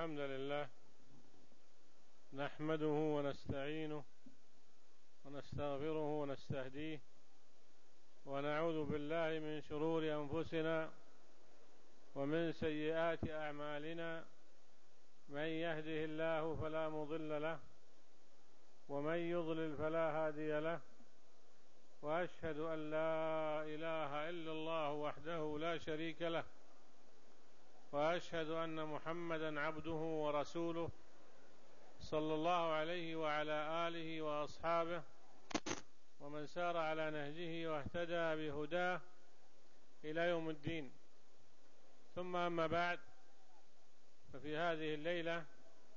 الحمد لله نحمده ونستعينه ونستغفره ونستهديه ونعوذ بالله من شرور أنفسنا ومن سيئات أعمالنا. من يهده الله فلا مضل له ومن يضلل فلا هادي له، وأشهد أن لا إله إلا الله وحده لا شريك له، وأشهد أن محمدا عبده ورسوله صلى الله عليه وعلى آله وأصحابه ومن سار على نهجه واهتدى بهداه إلى يوم الدين. ثم أما بعد، ففي هذه الليلة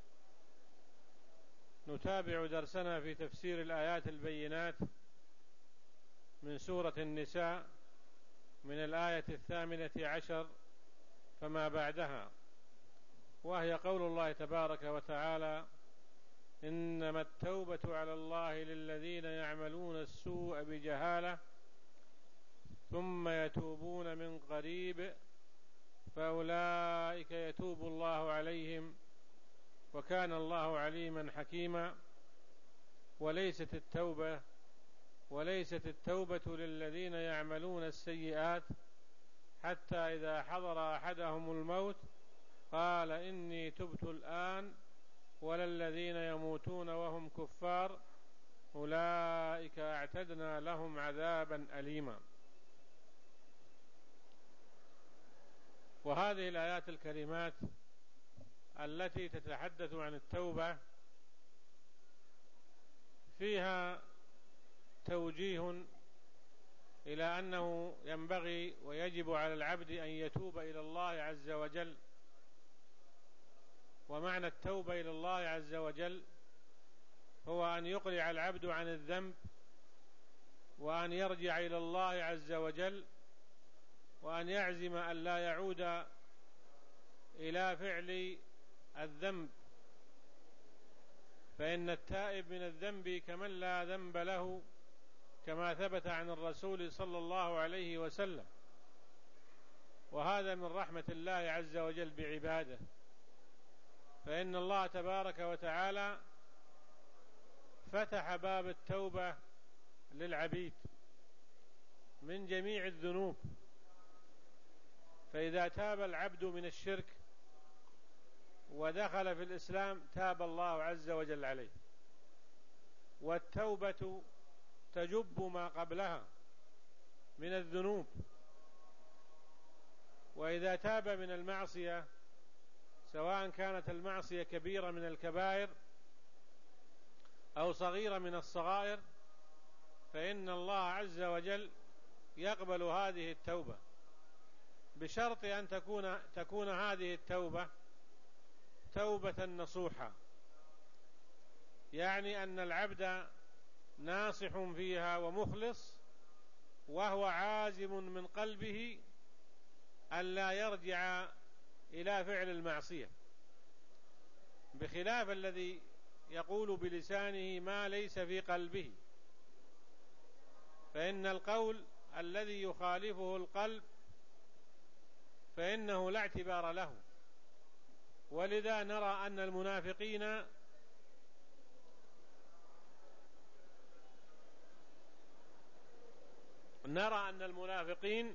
نتابع درسنا في تفسير الآيات البينات من سورة النساء من الآية 18 فما بعدها، وهي قول الله تبارك وتعالى: إنما التوبة على الله للذين يعملون السوء بجهالة ثم يتوبون من قريب فأولئك يتوب الله عليهم وكان الله عليما حكيما. وليست التوبة للذين يعملون السيئات حتى إذا حضر أحدهم الموت قال إني تبت الآن، ولا الذين يموتون وهم كفار أولئك أعتدنا لهم عذابا أليما. وهذه الآيات الكريمات التي تتحدث عن التوبة فيها توجيه إلى أنه ينبغي ويجب على العبد أن يتوب إلى الله عز وجل. ومعنى التوبة إلى الله عز وجل هو أن يقلع العبد عن الذنب، وأن يرجع إلى الله عز وجل، وأن يعزم أن لا يعود إلى فعل الذنب، فإن التائب من الذنب كمن لا ذنب له، كما ثبت عن الرسول صلى الله عليه وسلم. وهذا من رحمة الله عز وجل بعباده، فإن الله تبارك وتعالى فتح باب التوبة للعبيد من جميع الذنوب، فإذا تاب العبد من الشرك ودخل في الإسلام تاب الله عز وجل عليه. والتوبة تجب ما قبلها من الذنوب، وإذا تاب من المعصية سواء كانت المعصية كبيرة من الكبائر أو صغيرة من الصغائر فإن الله عز وجل يقبل هذه التوبة، بشرط أن تكون هذه التوبة توبة نصوحة، يعني أن العبد ناصح فيها ومخلص، وهو عازم من قلبه أن لا يرجع إلى فعل المعصية، بخلاف الذي يقول بلسانه ما ليس في قلبه، فإن القول الذي يخالفه القلب فإنه لا اعتبار له. ولذا نرى أن المنافقين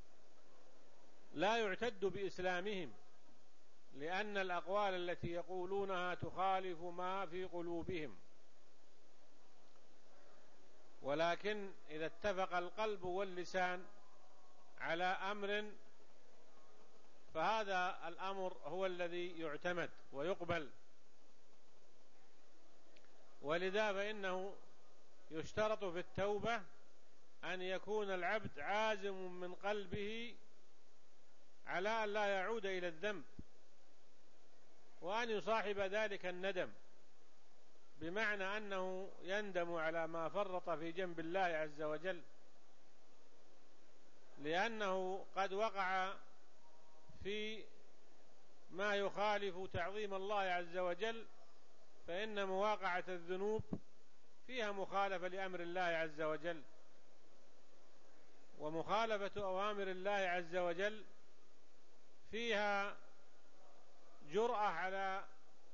لا يعتد بإسلامهم، لأن الأقوال التي يقولونها تخالف ما في قلوبهم. ولكن إذا اتفق القلب واللسان على أمر فهذا الأمر هو الذي يعتمد ويقبل. ولذا فإنه يشترط في التوبة أن يكون العبد عازم من قلبه على أن لا يعود إلى الذنب، وأن يصاحب ذلك الندم، بمعنى أنه يندم على ما فرط في جنب الله عز وجل، لأنه قد وقع في ما يخالف تعظيم الله عز وجل، فإن مواقعة الذنوب فيها مخالفة لأمر الله عز وجل، ومخالفة أوامر الله عز وجل فيها جرأة على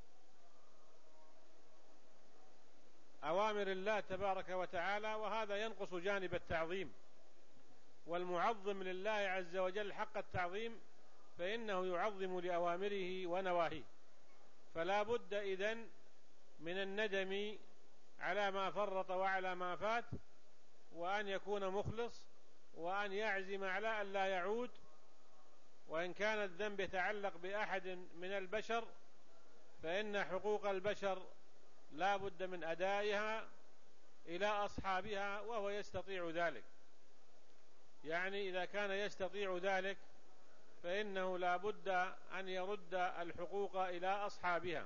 أوامر الله تبارك وتعالى، وهذا ينقص جانب التعظيم. والمعظم لله عز وجل حق التعظيم فإنه يعظم لأوامره ونواهيه، فلا بد إذن من الندم على ما فرط وعلى ما فات، وأن يكون مخلص، وأن يعزم على أن لا يعود. وإن كان الذنب يتعلق بأحد من البشر فإن حقوق البشر لا بد من أدائها إلى أصحابها، وهو يستطيع ذلك. يعني إذا كان يستطيع ذلك فإنه لا بد أن يرد الحقوق إلى أصحابها.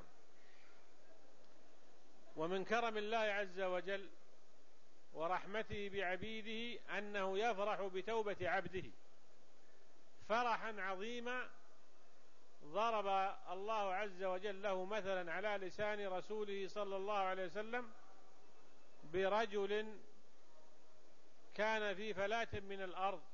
ومن كرم الله عز وجل ورحمته بعبيده أنه يفرح بتوبة عبده فرحا عظيما. ضرب الله عز وجل له مثلا على لسان رسوله صلى الله عليه وسلم برجل كان في فلاة من الأرض،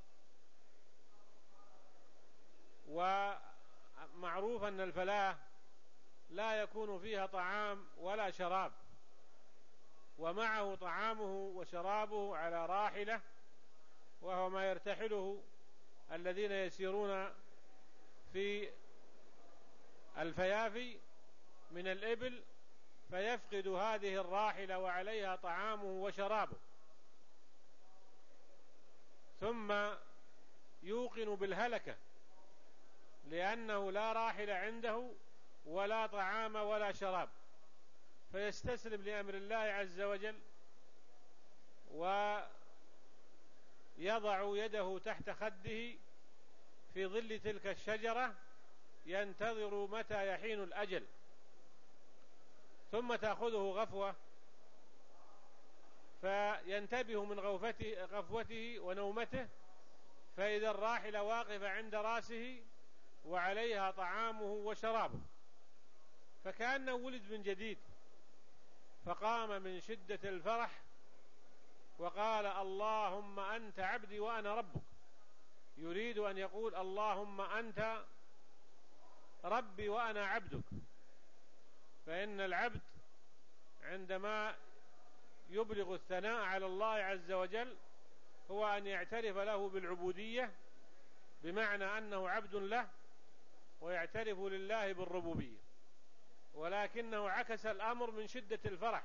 ومعروف أن الفلاة لا يكون فيها طعام ولا شراب، ومعه طعامه وشرابه على راحلة، وهو ما يرتحله الذين يسيرون في الفيافي من الإبل، فيفقد هذه الراحلة وعليها طعامه وشرابه، ثم يوقن بالهلكة لأنه لا راحل عنده ولا طعام ولا شراب، فيستسلم لأمر الله عز وجل ويضع يده تحت خده في ظل تلك الشجرة ينتظر متى يحين الأجل، ثم تأخذه غفوة فينتبه من غفوته ونومته، فإذا الراحلة واقفة عند رأسه وعليها طعامه وشرابه، فكأنه ولد من جديد، فقام من شدة الفرح وقال: اللهم أنت عبدي وأنا ربك. يريد أن يقول: اللهم أنت ربي وأنا عبدك. فإن العبد عندما يبلغ الثناء على الله عز وجل هو أن يعترف له بالعبودية، بمعنى أنه عبد له، ويعترف لله بالربوبية، ولكنه عكس الأمر من شدة الفرح.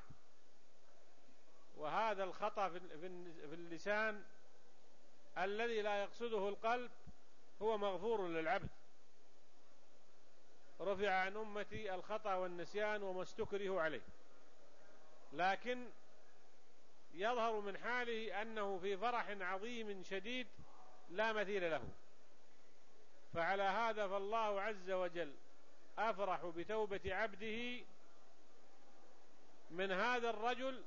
وهذا الخطأ في اللسان الذي لا يقصده القلب هو مغفور للعبد. رفع عن أمتي الخطأ والنسيان وما استكره عليه، لكن يظهر من حاله أنه في فرح عظيم شديد لا مثيل له. فعلى هذا فالله عز وجل أفرح بتوبة عبده من هذا الرجل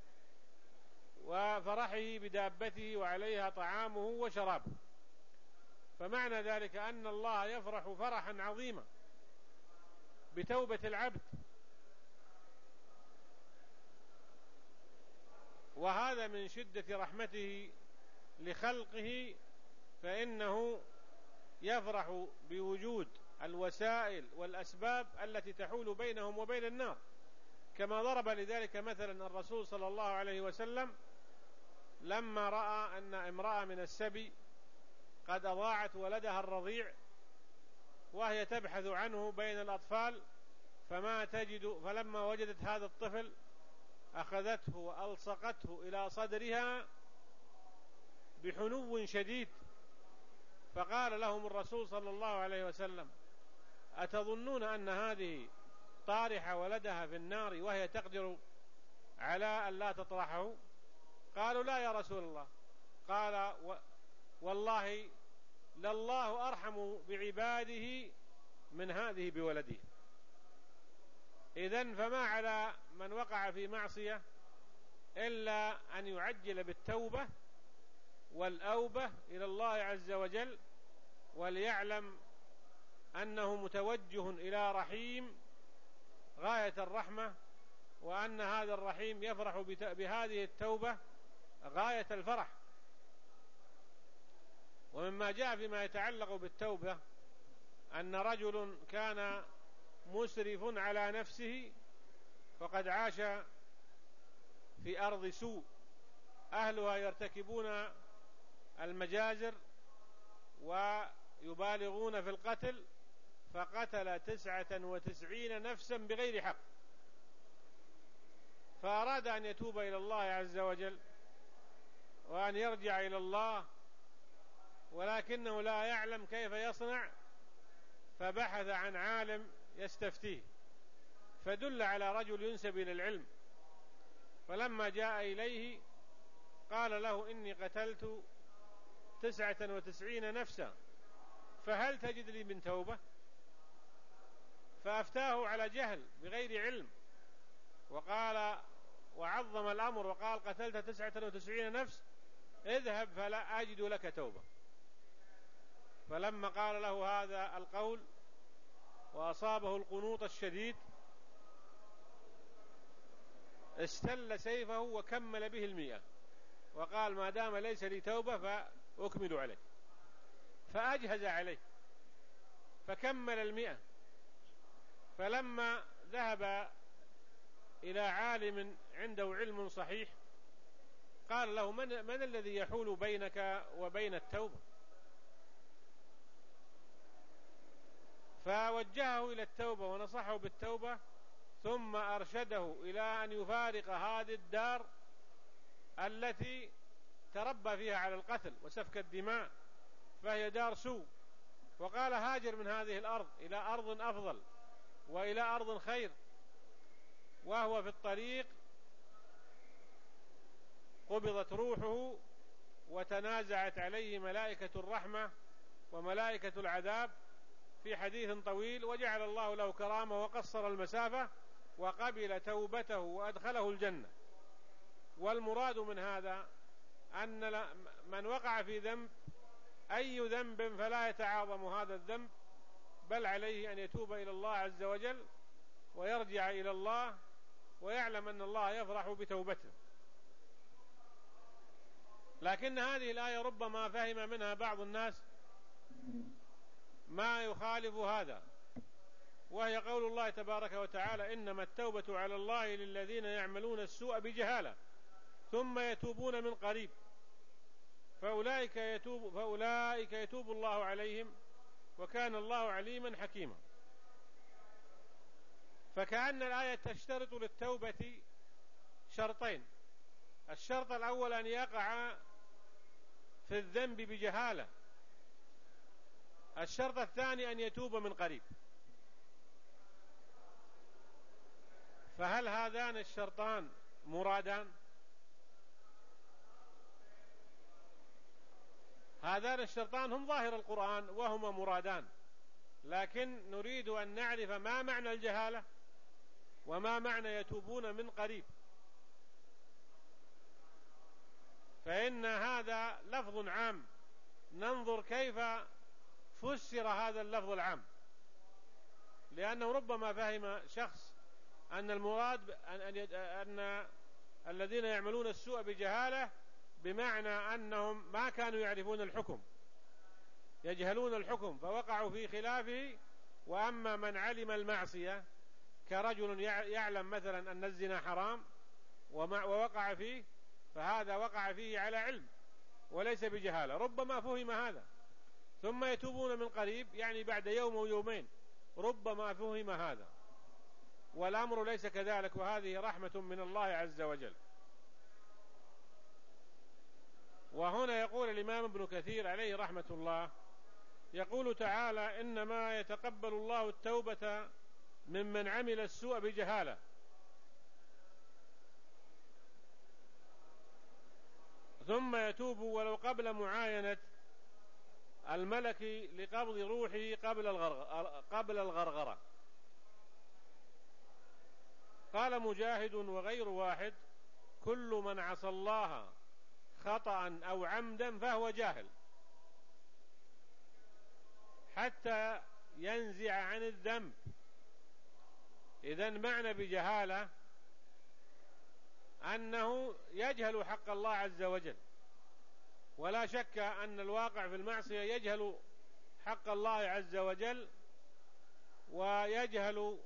وفرحه بدابته وعليها طعامه وشرابه. فمعنى ذلك أن الله يفرح فرحا عظيما بتوبة العبد، وهذا من شدة رحمته لخلقه، فإنه يفرح بوجود الوسائل والأسباب التي تحول بينهم وبين النار، كما ضرب لذلك مثلا الرسول صلى الله عليه وسلم لما رأى أن امرأة من السبي قد أضاعت ولدها الرضيع وهي تبحث عنه بين الأطفال فما تجد، فلما وجدت هذا الطفل أخذته وألصقته إلى صدرها بحنو شديد، فقال لهم الرسول صلى الله عليه وسلم: أتظنون أن هذه طارحة ولدها في النار وهي تقدر على أن لا تطرحه؟ قالوا: لا يا رسول الله. قال: والله لله أرحم بعباده من هذه بولده. إذن فما على من وقع في معصية إلا أن يعجل بالتوبة والأوبة إلى الله عز وجل، وليعلم أنه متوجه إلى رحيم غاية الرحمة، وأن هذا الرحيم يفرح بهذه التوبة غاية الفرح. ومما جاء فيما يتعلق بالتوبة أن رجل كان مسرف على نفسه فقد عاش في أرض سوء أهلها يرتكبون المجازر ويبالغون في القتل، فقتل 99 نفسا بغير حق، فأراد أن يتوب إلى الله عز وجل وأن يرجع إلى الله، ولكنه لا يعلم كيف يصنع، فبحث عن عالم يستفتيه، فدل على رجل ينسب إلى العلم، فلما جاء إليه قال له إني قتلت 99 نفسا، فهل تجد لي من توبة؟ فأفتاه على جهل بغير علم، وقال وعظم الأمر وقال قتلت 99 نفس، اذهب فلا أجد لك توبة. فلما قال له هذا القول وأصابه القنوط الشديد استل سيفه وكمل به 100، وقال ما دام ليس لي توبة فأكمل عليه، فأجهز عليه فكمل 100. فلما ذهب إلى عالم عنده علم صحيح قال له من الذي يحول بينك وبين التوبة؟ فوجهه إلى التوبة ونصحه بالتوبة، ثم أرشده إلى أن يفارق هذه الدار التي تربى فيها على القتل وسفك الدماء، فهي دار سوء، وقال هاجر من هذه الأرض إلى أرض أفضل وإلى أرض خير. وهو في الطريق قبضت روحه وتنازعت عليه ملائكة الرحمة وملائكة العذاب في حديث طويل، وجعل الله له كرامة وقصر المسافة وقبل توبته وأدخله الجنة. والمراد من هذا أن من وقع في ذنب أي ذنب فلا يتعاظم هذا الذنب، بل عليه أن يتوب إلى الله عز وجل ويرجع إلى الله ويعلم أن الله يفرح بتوبته. لكن هذه الآية ربما فهم منها بعض الناس ما يخالف هذا، وهي قول الله تبارك وتعالى إنما التوبة على الله للذين يعملون السوء بجهالة ثم يتوبون من قريب فأولئك يتوب الله عليهم وكان الله عليما حكيما. فكأن الآية تشترط للتوبة شرطين: الشرط الأول أن يقع في الذنب بجهالة، الشرط الثاني أن يتوب من قريب. فهل هذان الشرطان مرادان؟ هذان الشرطان هم ظاهر القرآن وهما مرادان، لكن نريد أن نعرف ما معنى الجهالة وما معنى يتوبون من قريب. فإن هذا لفظ عام، ننظر كيف فسر هذا اللفظ العام، لأنه ربما فهم شخص أن المراد أن الذين يعملون السوء بجهالة بمعنى أنهم ما كانوا يعرفون الحكم، يجهلون الحكم فوقعوا في خلافه. وأما من علم المعصية كرجل يعلم مثلا أن الزنا حرام ووقع فيه، فهذا وقع فيه على علم وليس بجهالة، ربما فهم هذا. ثم يتوبون من قريب يعني بعد يوم أو يومين، ربما فهم هذا، والأمر ليس كذلك، وهذه رحمة من الله عز وجل. وهنا يقول الإمام ابن كثير عليه رحمة الله، يقول تعالى إنما يتقبل الله التوبة ممن عمل السوء بجهالة، ثم يتوب ولو قبل معاينة الملك لقبض روحه قبل الغرغرة. قال مجاهد وغير واحد: كل من عصى الله خطأ أو عمدا فهو جاهل حتى ينزع عن الذنب. إذن معنى بجهالة أنه يجهل حق الله عز وجل، ولا شك أن الواقع في المعصية يجهل حق الله عز وجل ويجهل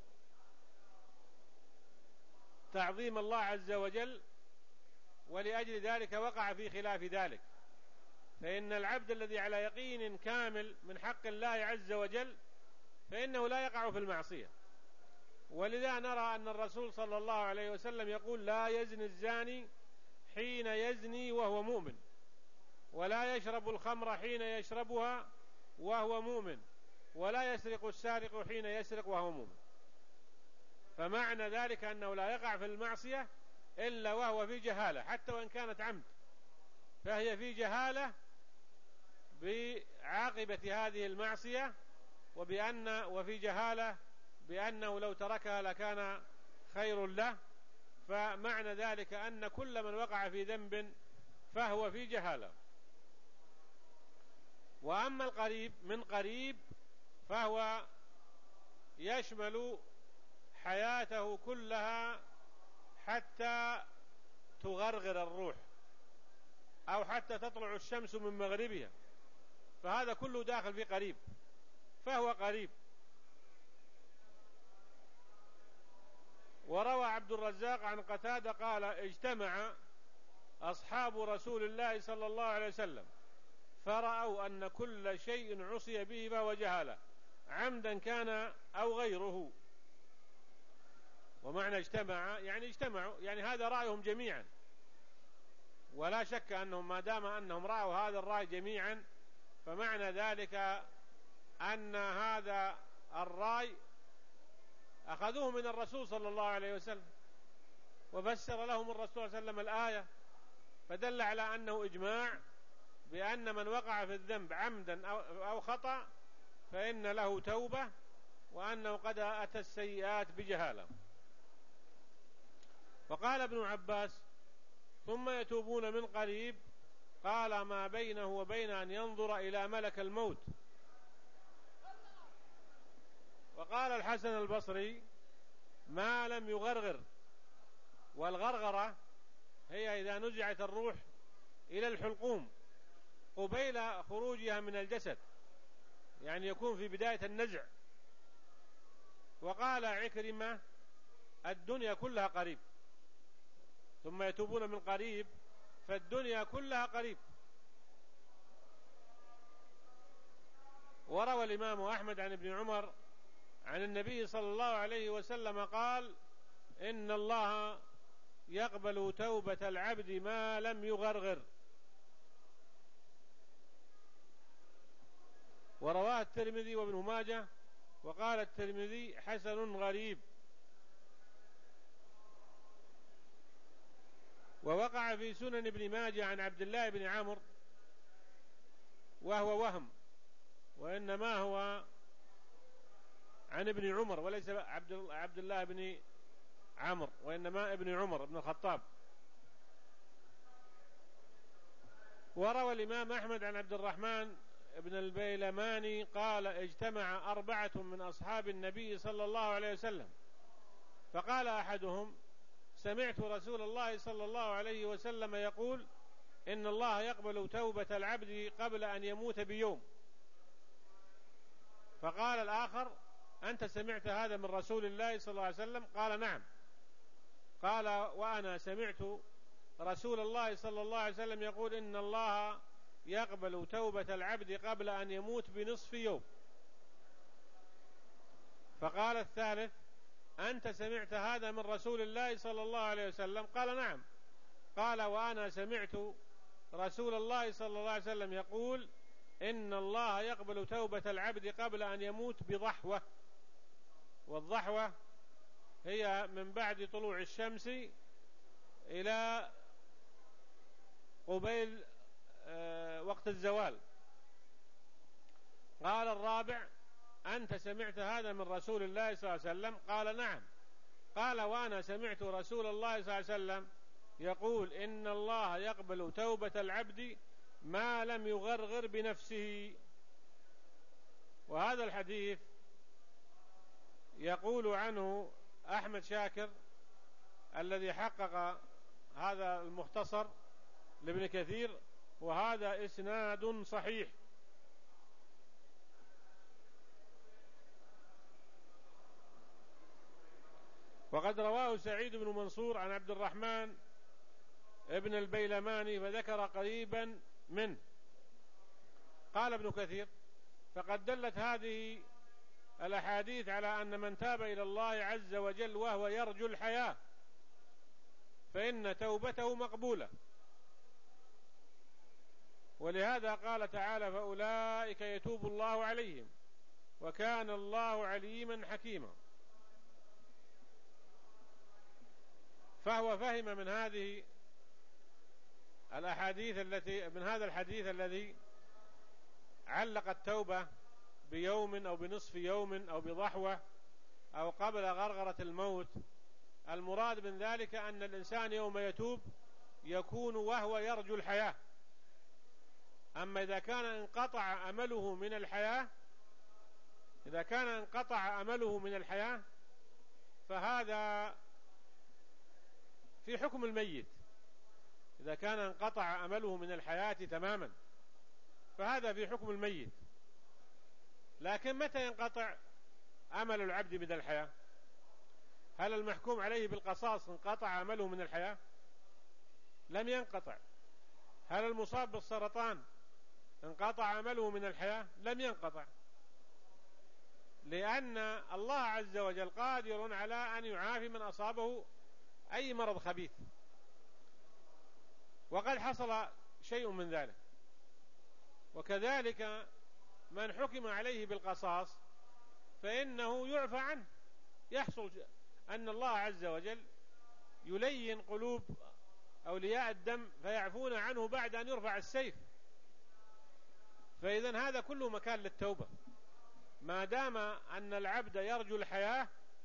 تعظيم الله عز وجل، ولأجل ذلك وقع في خلاف ذلك. فإن العبد الذي على يقين كامل من حق الله عز وجل فإنه لا يقع في المعصية. ولذا نرى أن الرسول صلى الله عليه وسلم يقول: لا يزني الزاني حين يزني وهو مؤمن، ولا يشرب الخمر حين يشربها وهو مؤمن، ولا يسرق السارق حين يسرق وهو مؤمن. فمعنى ذلك أنه لا يقع في المعصية إلا وهو في جهالة، حتى وإن كانت عمد فهي في جهالة بعاقبة هذه المعصية، وفي جهالة بأنه لو تركها لكان خير له. فمعنى ذلك أن كل من وقع في ذنب فهو في جهالة. وأما القريب من قريب فهو يشمل حياته كلها حتى تغرغر الروح، أو حتى تطلع الشمس من مغربها، فهذا كله داخل في قريب، فهو قريب. وروى عبد الرزاق عن قتادة قال: اجتمع أصحاب رسول الله صلى الله عليه وسلم فرأوا أن كل شيء عصي به فهو جهالة، عمدا كان أو غيره. ومعنى اجتمع يعني اجتمعوا، يعني هذا رأيهم جميعا، ولا شك أنهم ما دام أنهم رأوا هذا الرأي جميعا فمعنى ذلك أن هذا الرأي أخذوه من الرسول صلى الله عليه وسلم، وفسر لهم الرسول صلى الله عليه وسلم الآية، فدل على أنه إجماع بأن من وقع في الذنب عمدا أو خطأ فإن له توبة، وأنه قد أتى السيئات بجهالة. وقال ابن عباس: ثم يتوبون من قريب، قال: ما بينه وبين أن ينظر إلى ملك الموت. وقال الحسن البصري: ما لم يغرغر. والغرغرة هي إذا نزعت الروح إلى الحلقوم قبيل خروجها من الجسد، يعني يكون في بداية النزع. وقال عكرمة: الدنيا كلها قريب. ثم يتوبون من قريب، فالدنيا كلها قريب. وروى الإمام أحمد عن ابن عمر عن النبي صلى الله عليه وسلم قال: إن الله يقبل توبة العبد ما لم يغرغر. ورواه الترمذي وابن ماجه، وقال الترمذي: حسن غريب. ووقع في سنن ابن ماجه عن عبد الله بن عمرو، وهو وهم، وإنما هو عن ابن عمر وليس عبد الله بن عمرو، وإنما ابن عمر بن الخطاب. وروى الإمام أحمد عن عبد الرحمن بن البيلماني قال: اجتمع 4 من أصحاب النبي صلى الله عليه وسلم، فقال أحدهم: سمعت رسول الله صلى الله عليه وسلم يقول: إن الله يقبل توبة العبد قبل أن يموت بيوم. فقال الآخر: أنت سمعت هذا من رسول الله صلى الله عليه وسلم؟ قال: نعم. قال: وأنا سمعت رسول الله صلى الله عليه وسلم يقول: إن الله يقبل توبة العبد قبل أن يموت بنصف يوم. فقال الثالث: أنت سمعت هذا من رسول الله صلى الله عليه وسلم؟ قال: نعم. قال: وأنا سمعت رسول الله صلى الله عليه وسلم يقول: إن الله يقبل توبة العبد قبل أن يموت بضحوة. والضحوة هي من بعد طلوع الشمس إلى قبيل وقت الزوال. قال الرابع: أنت سمعت هذا من رسول الله صلى الله عليه وسلم؟ قال: نعم. قال: وأنا سمعت رسول الله صلى الله عليه وسلم يقول: إن الله يقبل توبة العبد ما لم يغرغر بنفسه. وهذا الحديث يقول عنه أحمد شاكر الذي حقق هذا المختصر لابن كثير: وهذا إسناد صحيح. وقد رواه سعيد بن منصور عن عبد الرحمن ابن البيلماني فذكر قريبا منه. قال ابن كثير: فقد دلت هذه الأحاديث على أن من تاب إلى الله عز وجل وهو يرجو الحياة فإن توبته مقبولة، ولهذا قال تعالى: فأولئك يتوب الله عليهم وكان الله عليما حكيما. فهو فهم من هذه الأحاديث من هذا الحديث الذي علق التوبة بيوم أو بنصف يوم أو بضحوة أو قبل غرغرة الموت، المراد من ذلك أن الإنسان يوم يتوب يكون وهو يرجو الحياة. أما إذا كان انقطع أمله من الحياة فهذا في حكم الميت. إذا كان انقطع أمله من الحياة تماما فهذا في حكم الميت. لكن متى ينقطع أمل العبد من الحياة؟ هل المحكوم عليه بالقصاص انقطع أمله من الحياة؟ لم ينقطع. هل المصاب بالسرطان انقطع أمله من الحياة؟ لم ينقطع، لأن الله عز وجل قادر على أن يعافي من أصابه أي مرض خبيث، وقد حصل شيء من ذلك. وكذلك من حكم عليه بالقصاص فإنه يعفى عنه، يحصل أن الله عز وجل يلين قلوب أولياء الدم فيعفون عنه بعد أن يرفع السيف. فإذن هذا كله مكان للتوبة، ما دام أن العبد يرجو الحياة،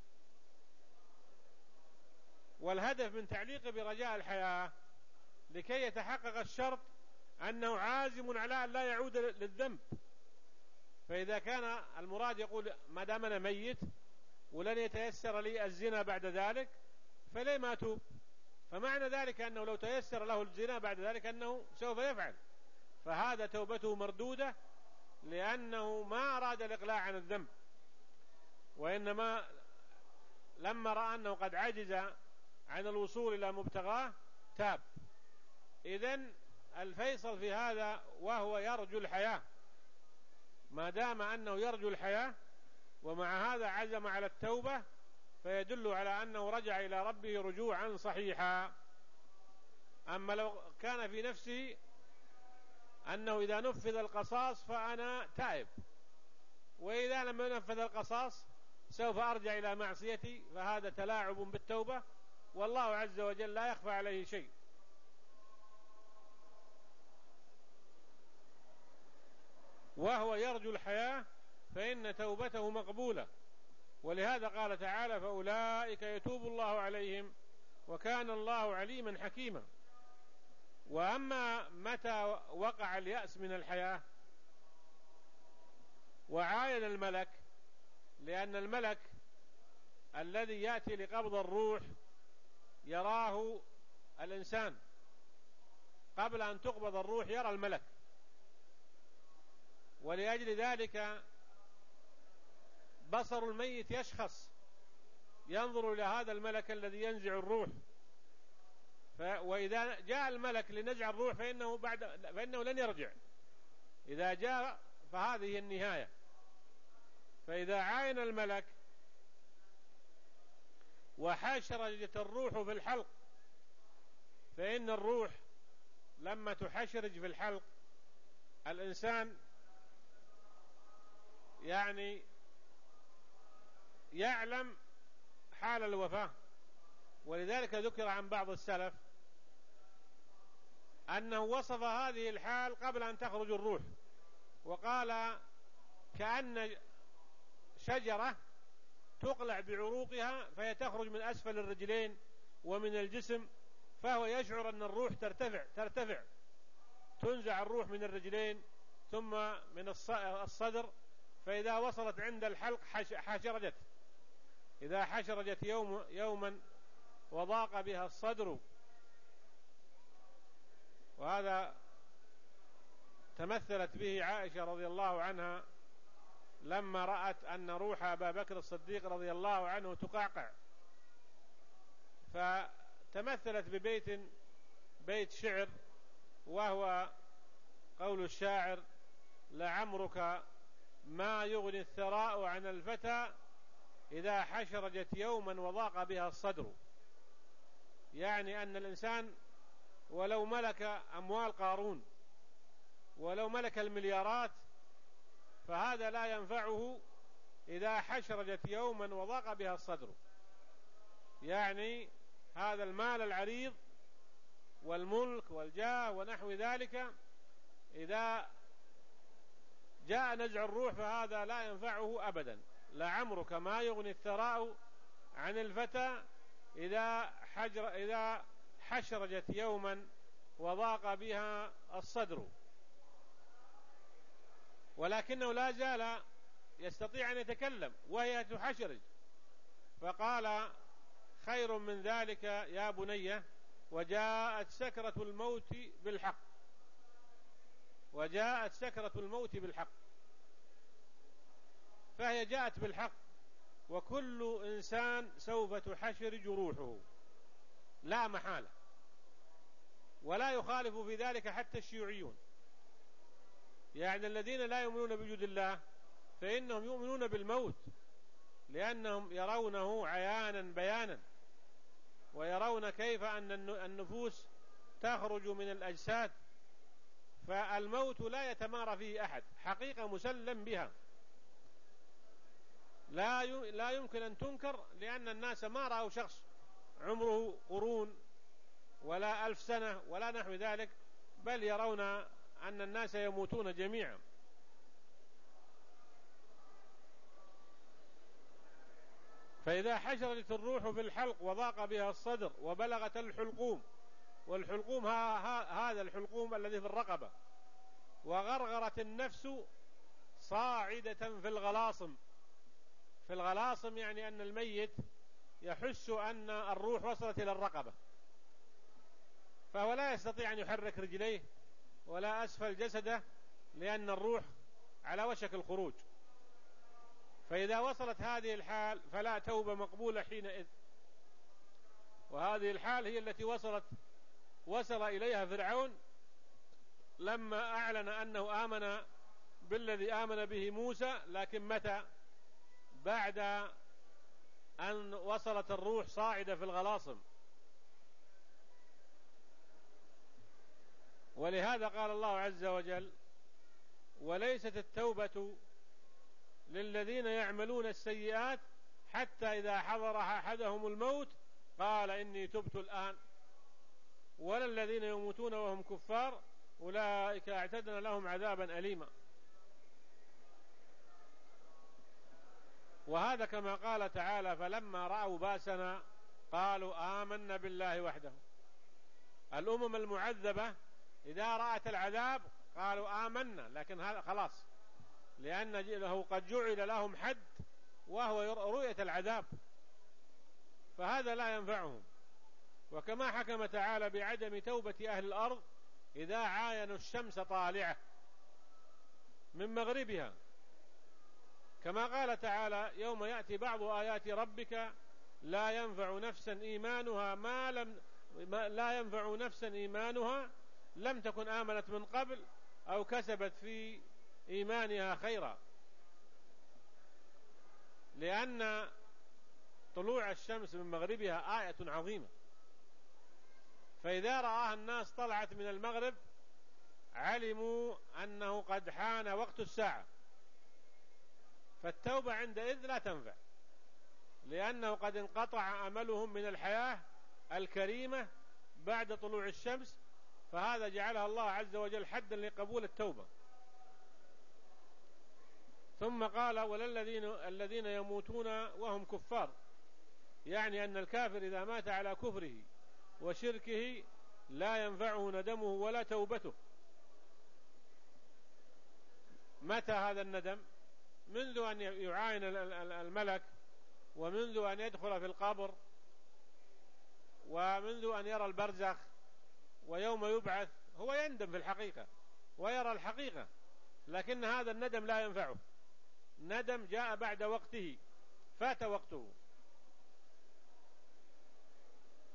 والهدف من تعليقه برجاء الحياة لكي يتحقق الشرط أنه عازم على أن لا يعود للذنب. فإذا كان المراد يقول ما دام أنا ميت ولن يتيسر لي الزنا بعد ذلك فليه ما أتوب؟ فمعنى ذلك أنه لو تيسر له الزنا بعد ذلك أنه سوف يفعل، فهذا توبته مردودة، لأنه ما أراد الإقلاع عن الذنب، وإنما لما رأى أنه قد عجز عن الوصول إلى مبتغاه تاب. إذن الفيصل في هذا وهو يرجو الحياة، ما دام أنه يرجو الحياة ومع هذا عزم على التوبة فيدل على أنه رجع إلى ربه رجوعا صحيحا. أما لو كان في نفسه أنه إذا نفذ القصاص فأنا تائب، وإذا لم ينفذ القصاص سوف أرجع إلى معصيتي، فهذا تلاعب بالتوبة، والله عز وجل لا يخفى عليه شيء. وهو يرجو الحياة فإن توبته مقبولة، ولهذا قال تعالى: فأولئك يتوب الله عليهم وكان الله عليما حكيما. وأما متى وقع اليأس من الحياة وعاين الملك، لأن الملك الذي يأتي لقبض الروح يراه الإنسان قبل أن تقبض الروح، يرى الملك، ولأجل ذلك بصر الميت يشخص ينظر إلى هذا الملك الذي ينزع الروح. وإذا جاء الملك لنزع الروح فإنه لن يرجع، إذا جاء فهذه النهاية. فإذا عاين الملك وحشرجت الروح في الحلق، فإن الروح لما تحشرج في الحلق الإنسان يعني يعلم حال الوفاة. ولذلك ذكر عن بعض السلف أنه وصف هذه الحال قبل أن تخرج الروح، وقال كأن شجرة تقلع بعروقها فهي تخرج من أسفل الرجلين ومن الجسم، فهو يشعر أن الروح ترتفع، تنزع الروح من الرجلين ثم من الصدر، فإذا وصلت عند الحلق حشرجت. إذا حشرجت يوما وضاق بها الصدر. وهذا تمثلت به عائشة رضي الله عنها لما رأت أن روح أبا بكر الصديق رضي الله عنه تقعقع، فتمثلت بيت شعر، وهو قول الشاعر: لعمرك ما يغني الثراء عن الفتى إذا حشرجت يوما وضاق بها الصدر. يعني أن الإنسان ولو ملك أموال قارون، ولو ملك المليارات، فهذا لا ينفعه إذا حشرجت يوما وضاق بها الصدر. يعني هذا المال العريض والملك والجاه ونحو ذلك، إذا جاء نزع الروح فهذا لا ينفعه أبدا. لعمرك ما يغني الثراء عن الفتى إذا حشرجت يوما وضاق بها الصدر. ولكنه لا زال يستطيع أن يتكلم وهي تحشرج، فقال: خير من ذلك يا بني وجاءت سكرة الموت بالحق. وجاءت سكرة الموت بالحق، فهي جاءت بالحق، وكل إنسان سوف تحشرج روحه لا محالة، ولا يخالف في ذلك حتى الشيوعيون. يعني الذين لا يؤمنون بوجود الله فإنهم يؤمنون بالموت، لأنهم يرونه عيانا بيانا، ويرون كيف أن النفوس تخرج من الأجساد، فالموت لا يتمارى فيه أحد، حقيقة مسلم بها لا يمكن أن تنكر، لأن الناس ما رأوا شخص عمره قرون ولا 1000 سنة ولا نحو ذلك، بل يرون أن الناس يموتون جميعا. فإذا حشرت الروح في الحلق وضاق بها الصدر وبلغت الحلقوم، والحلقوم هذا الحلقوم الذي في الرقبة، وغرغرت النفس صاعدة في الغلاصم. في الغلاصم يعني أن الميت يحس أن الروح وصلت إلى الرقبة، فهو لا يستطيع أن يحرك رجليه ولا أسفل جسده، لأن الروح على وشك الخروج. فإذا وصلت هذه الحال فلا توبة مقبولة حينئذ. وهذه الحال هي التي وصل إليها فرعون لما أعلن أنه آمن بالذي آمن به موسى، لكن متى؟ بعد أن وصلت الروح صاعدة في الغلاصم. ولهذا قال الله عز وجل: وليست التوبة للذين يعملون السيئات حتى إذا حضر أحدهم الموت قال إني تبت الآن، ولا الذين يموتون وهم كفار أولئك اعتدنا لهم عذابا أليما. وهذا كما قال تعالى: فلما رأوا باسنا قالوا آمنا بالله وحده. الأمم المعذبة إذا رأت العذاب قالوا آمنا، لكن هذا خلاص، لأن له قد جعل لهم حد وهو رؤية العذاب، فهذا لا ينفعهم. وكما حكم تعالى بعدم توبة أهل الأرض إذا عاينوا الشمس طالعة من مغربها، كما قال تعالى: يوم يأتي بعض آيات ربك لا ينفع نفسا إيمانها لم تكن آمنت من قبل أو كسبت في إيمانها خيرا. لأن طلوع الشمس من مغربها آية عظيمة، فإذا رآها الناس طلعت من المغرب علموا أنه قد حان وقت الساعة، فالتوبة عندئذ لا تنفع، لأنه قد انقطع أملهم من الحياة الكريمة بعد طلوع الشمس، فهذا جعلها الله عز وجل حدا لقبول التوبة. ثم قال: ولا الذين يموتون وهم كفار، يعني أن الكافر إذا مات على كفره وشركه لا ينفعه ندمه ولا توبته. متى هذا الندم؟ منذ أن يعاين الملك، ومنذ أن يدخل في القبر، ومنذ أن يرى البرزخ، ويوم يبعث هو يندم في الحقيقة ويرى الحقيقة، لكن هذا الندم لا ينفعه. ندم جاء بعد وقته، فات وقته.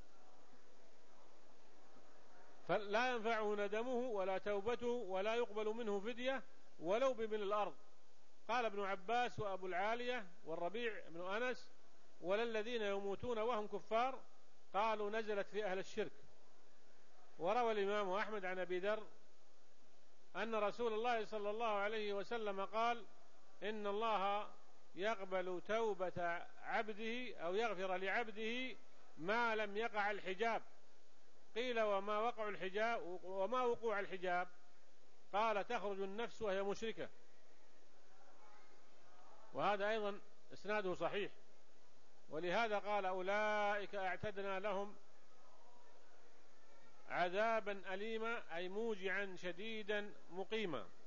فلا ينفعه ندمه ولا توبته ولا يقبل منه فدية ولو بملء الأرض. قال ابن عباس وأبو العالية والربيع بن أنس: ولا الذين يموتون وهم كفار. قالوا: نزلت في أهل الشرك. وروى الإمام أحمد عن أبي ذر أن رسول الله صلى الله عليه وسلم قال: إن الله يقبل توبة عبده أو يغفر لعبده ما لم يقع الحجاب. قيل: وما وقوع الحجاب؟ قال: تخرج النفس وهي مشركة. وهذا أيضا إسناده صحيح. ولهذا قال: أولئك أعتدنا لهم عذابا أليما، أي موجعا شديدا مقيما.